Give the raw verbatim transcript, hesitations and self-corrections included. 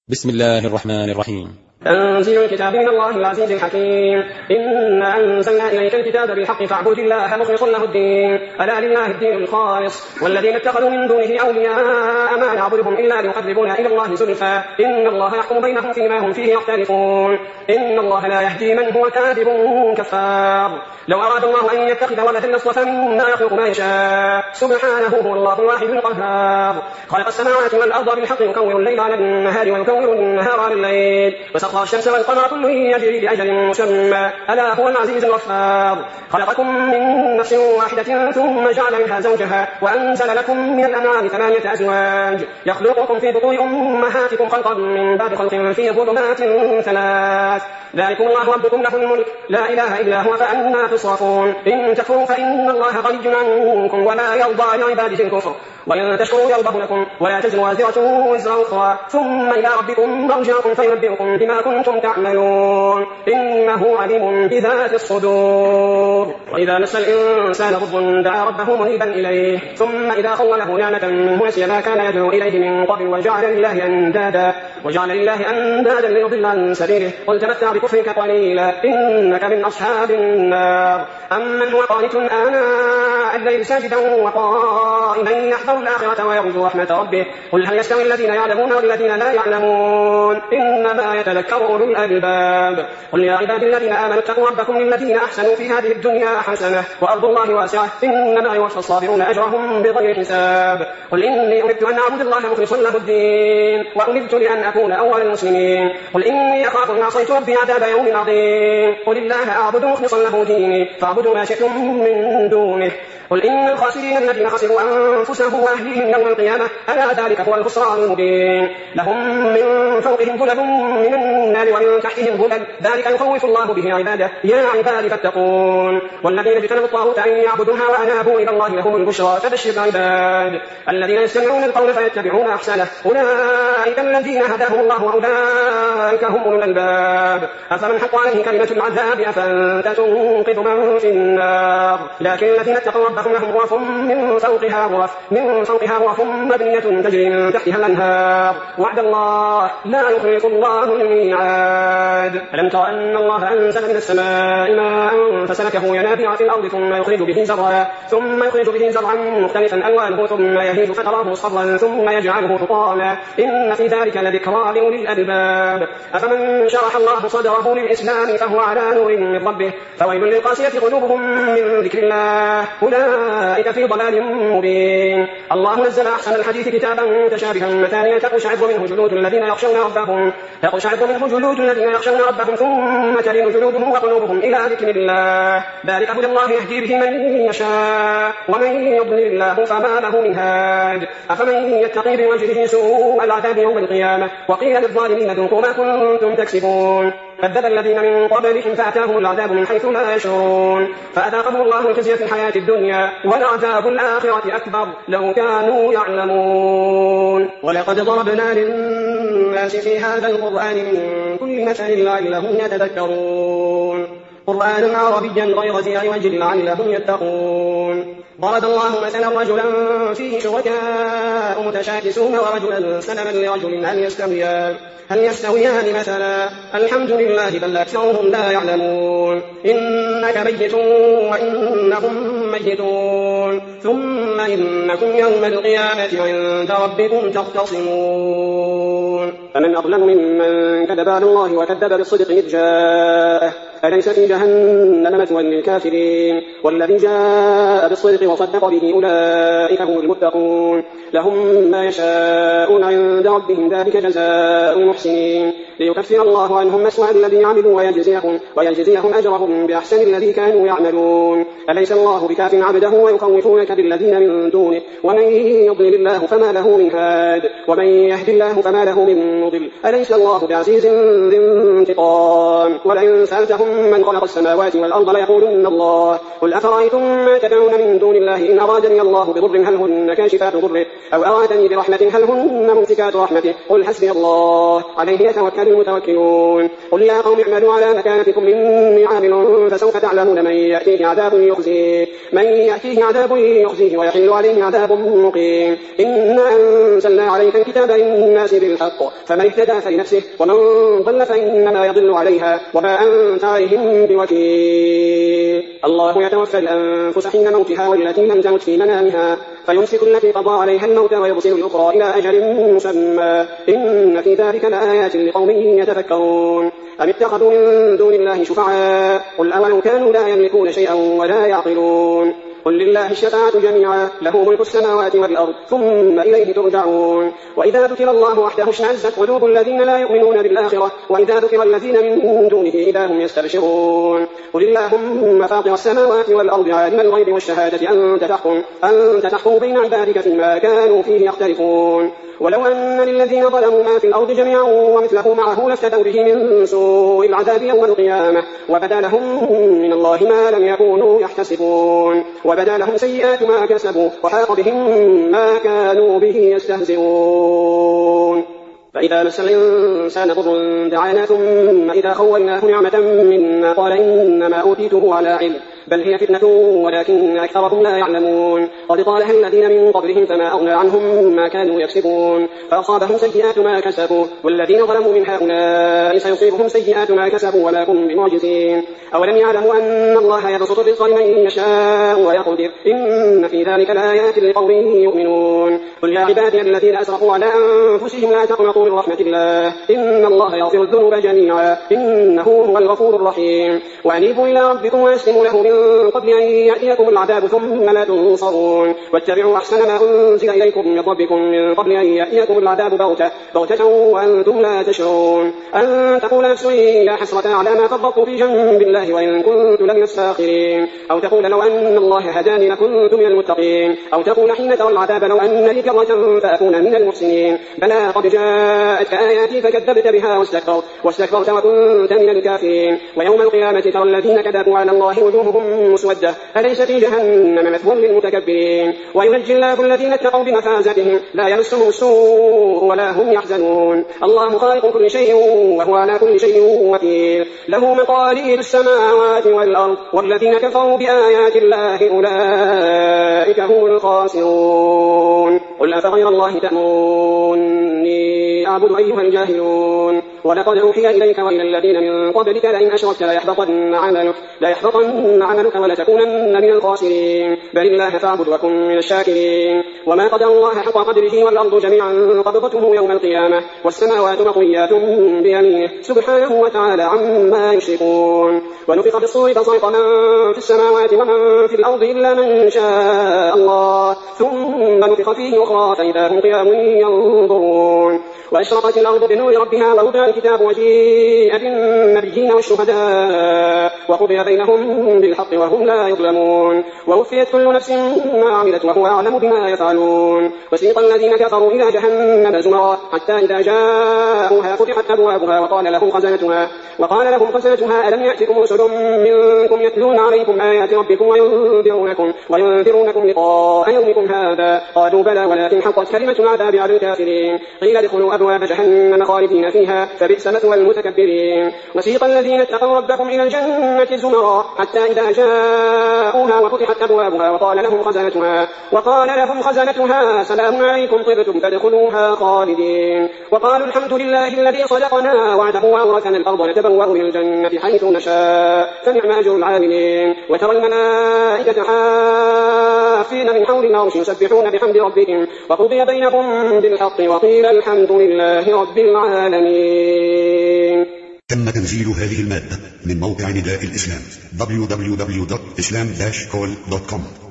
بسم الله الرحمن الرحيم. تنزيل الكتاب من الله العزيز الحكيم. إنا أنزلنا إليك الكتاب بالحق فاعبد الله مخلصا له الدين ألا لله الدين الخالص والذين اتخذوا من دونه أولياء ما نعبدهم إلا ليقربونا إلى الله زلفى إن الله يحكم بينهم فيما هم فيه يختلفون إن الله لا يهدي من هو كاذب كفار. لو أراد الله أن يتخذ ولدا لاصطفى مما يخلق ما يشاء سبحانه هو الله الواحد القهار. خلق السماوات والأرض بالحق يكور الليل على النهار ويكور النهار على الليل وسخر الشمس والقمر كل يجري لأجل مسمى ألا هو العزيز الغفار. خلقكم من نفس واحدة ثم جعل منها زوجها وأنزل لكم من الأنعام ثمانية أزواج يخلقكم في بطون أمهاتكم خلقا من بعد خلق في ظلمات ثلاث ذلكم الله ربكم له الملك لا إله إلا هو فأنا تصرفون. إن تكفروا فإن الله غني عنكم ولا يرضى لعباده الكفر وإن تشكروا يرضه لكم ولا تزر وازرة وزر أخرى ثم إلى ربكم مرجعكم فينبئكم بما كنتم تعملون إنه عليم بذات الصدور. وإذا مس الإنسان ضر دعا ربه منيبا إليه ثم إذا خوله نعمة منه نسي ما كان يدعو إليه من قبل وجعل لله أندادا وجعل لله أندادا ليضل عن سبيله قل تمتع بكفرك قليلا إنك من أصحاب النار. أمن هو قانت آناء الليل ساجدا وقائما يحذر الآخرة ويرجو رحمة ربه قل هل يستوي الذين يعلمون والذين لا يعلمون إنما يتذكر أولو الألباب. قل يا عبادي الذين آمنوا اتقوا ربكم للذين أحسنوا في هذه الدنيا حسنة وأرض الله واسعة إنما يوفى الصابرون أجرهم بغير حساب. قل إني أمرت أن أعبد الله مخلصا له الدين وأمرت لأن أكون أول المسلمين. قل إني أخاف إن عصيت ربي عذاب يوم عظيم. قل الله أعبد مخلصا له ديني فاعبدوا ما شئتم من دونه. قل إن الخاسرين الذين خسروا أنفسهم وأهليهم يوم القيامة ألا ذلك هو الخسران المبين. لهم من فوقهم ظلل من النار ومن تحتهم ظلل ذلك يخوف الله به عباده يا عباد فاتقون. والذين اجتنبوا الطاغوت أن يعبدوها وأنابوا إلى الله لهم البشرى فبشر العباد الذين يستمعون القول فيتبعون أحسنه أولئك الذين هداهم الله وأولئك هم أولو الألباب. أفمن حق عليه كلمة العذاب أفأنت تنقذ من في النار. لكن الذين اتقوا ربهم لهم غرف من فوقها غرف من فوقها غرف مبنية تجري من تحتها الأنهار وعد الله لا يخلف الله الميعاد. ألم تر أن الله أنزل من السماء ماء فسلكه ينابيع في الأرض ثم يخرج به زرعا ثم يخرج به زرعا مختلفا ألوانه ثم يهيج فتراه مصفرا ثم يجعله حطاما إن في ذلك لذكرى لأولي الألباب. أفمن شرح الله صدره للإسلام فهو على نور من ربه فويل للقاسية قلوبهم من ذكر الله أولئك في ضلال مبين. الله نزل أحسن الحديث كتابا متشابها مثانية تقشعر منه جلود الذين يخشون ربهم تقشعر منه جلود الذين يخشون ربهم ثم تلين جلودهم وقلوبهم إلى ذكر الله ذلك هدى الله يهدي به من يشاء ومن يضلل الله فما له من هاد. أفمن يتقي بوجهه سوء العذاب يوم القيامة وقيل للظالمين ذوقوا ما كنتم تكسبون. كذب الذين من قبلهم فأتاهم العذاب من حيث لا يشعرون فأذاقهم الله الخزي في الحياة الدنيا ولعذاب الآخرة أكبر لو كانوا يعلمون. ولقد ضربنا للناس في هذا القرآن من كل مثل لعلهم يتذكرون قرآنا عربيا غير ذي عوج لعلهم يتقون. ضرب الله مثلا رجلا فيه شركاء متشاكسون ورجلا سلما لرجل هل يستويان هل يستويان مثلا الحمد لله بل أكثرهم لا يعلمون. إنك ميت وإنهم ميتون ثم إنكم يوم القيامة عند ربكم تختصمون. فمن أظلم ممن كذب على الله وكذب بالصدق إذ جاءه أليس في جهنم مثوى للكافرين والذي جاء بالصدق وصدق به أولئك هم المتقون. لهم ما يشاءون عند ربهم ذلك جزاء المحسنين ليكفر الله عنهم مسوى الذي عملوا ويجزيهم, ويجزيهم أجرهم بأحسن الذي كانوا يعملون. أليس الله بكاف عبده ويخوفونك بالذين من دونه ومن يضلل الله فما له من هاد ومن يهد الله فما له من مضل. أليس الله بعزيز ذي انتقام ولئن سألتهم من خلق السماوات والأرض ليقولن الله قل أفرأيتم ما تدعون من دون الله إن أرادني الله بضر هل هن كاشفات ضره أو أرادني برحمة هل هن ممسكات رحمته قل حسبي الله عليه يتوكل المتوكلون قل يا قوم اعملوا على مكانتكم إني عامل فسوف تعلمون من يأتيه عذاب يخزيه من يأتيه عذاب يخزيه ويحل عليه عذاب مقيم إنا أنزلنا عليك الكتاب للناس بالحق فمن اهتدى فلنفسه ومن ضل فإنما يضل عليها وما أنت عليهم بوكيل الله يتوفى الأنفس حين موتها والتي لم تمت في منامها فيمسك التي قضى عليها الموت ويرسل الأخرى إلى أجل مسمى إن في ذلك لآيات لقوم يتفكرون أم اتخذوا من دون الله شفعاء قل أولو كانوا لا يملكون شيئا ولا يعقلون قل لله الشفاعة جميعا له ملك السماوات والأرض ثم إليه ترجعون وإذا ذكر الله وحده اشمأزت قلوب الذين لا يؤمنون بالآخرة وإذا ذكر الذين من دونه إذا هم يستبشرون قل اللهم فاطر السماوات والأرض عالم الغيب والشهادة أنت تحكم أنت تحكم بين عبادك فيما كانوا فيه يختلفون ولو أن للذين ظلموا ما في الأرض جميعا ومثله معه لافتدوا به من سوء العذاب يوم القيامة وبدا لهم من الله ما لم يكونوا يحتسبون وبدا لهم سيئات ما كسبوا وحاق بهم ما كانوا به يستهزئون فإذا مس الإنسان ضر دعانا ثم إذا خولناه نعمة منا قال إنما أوتيته على علم بل هي فتنة ولكن أكثرهم لا يعلمون قد قالها الذين من قبلهم فما أغنى عنهم ما كانوا يكسبون فأصابهم سيئات ما كسبوا والذين ظلموا من هؤلاء سيصيبهم سيئات ما كسبوا ولا هم بمعجزين أولم يعلموا أن الله يبسط الرزق لمن يشاء ويقدر إن في ذلك لآيات لقوم يؤمنون قل يا عبادي الذين أسرفوا على أنفسهم لا تقنطوا من رحمة الله إن الله يغفر الذنوب جميعا إنه هو الغفور الرحيم وأنيبوا إلى ربكم وأسلموا له من قبل أن يأتيكم العذاب ثم لا تنصرون واتبعوا أحسن ما أنزل إليكم من ربكم من قبل أن يأتيكم العذاب بغتة بغتة وأنتم لا تشعرون أن تقول نفس يا حسرة على ما فرطت في جنب الله وإن كنت لمن الساخرين أو تقول لو أن الله هداني لكنت من المتقين أو تقول حين ترى العذاب لو أن لي كرة فأكون من المحسنين بلى قد جاءتك آياتي فكذبت بها واستكبرت واستكبرت وكنت من الكافرين ويوم القيامة ترى الذين كذبوا على الله وجوههم مسودة أليس في جهنم مثوى للمتكبرين وينجي الله الذين اتقوا بمفازتهم لا يمسهم السوء ولا هم يحزنون الله خالق كل شيء وهو على كل شيء وكيل له مقاليد السماوات والأرض والذين كفروا بآيات الله أولئك هم الخاسرون قل أفغير الله تأمروني أعبد أيها الجاهلون ولقد أوحي إليك وإلى الذين من قبلك لئن أشركت ليحبطن عملك ليحبطن عملك ولتكونن من الخاسرين بل الله فاعبد وكن من الشاكرين وما قدر الله حق قدره والأرض جميعا قبضته يوم القيامة والسماوات مطويات بيمينه سبحانه وتعالى عما يشركون ونفخ بالصور فصعق من في السماوات ومن في الأرض إلا من شاء الله ثم نفخ فيه أخرى فإذا هم قيام ينظرون وأشرقت الأرض بنور ربها ووضع الكتاب وجيء بالنبيين والشهداء وقضي بينهم بالحق وهم لا يظلمون ووفيت كل نفس ما عملت وهو أعلم بما يفعلون وسيق الذين كفروا إلى جهنم زمرا حتى إذا جاءوها فتحت أبوابها وقال لهم خزنتها وقال لهم خزنتها ألم يأتكم رسل منكم يتلون عليكم آيات ربكم وينذرونكم وينذرونكم لقاء يومكم هذا قالوا بلى ولكن حقت كلمة العذاب على الكافرين قيل ادخلوا أبواب جهنم خالدين فيها فبئس مثوى المتكبرين وسيق الذين اتقوا ربهم إلى الجنة زمرا حتى إذا جاءوها وفتحت أبوابها وقال لهم خزنتها وقال لهم خزنتها سلام عليكم طبتم فادخلوها خالدين وقالوا الحمد لله الذي صدقنا وعده وأورثنا الأرض نتبوأ من الجنة حيث نشاء فنعم أجر العاملين وترى الملائكة حافين من حول العرش يسبحون بحمد ربهم وقضي بينهم بالحق وقيل الحمد لله رب العالمين. تم تنزيل هذه المادة من موقع نداء الإسلام دبليو دبليو دبليو دوت إسلام داش كول دوت كوم.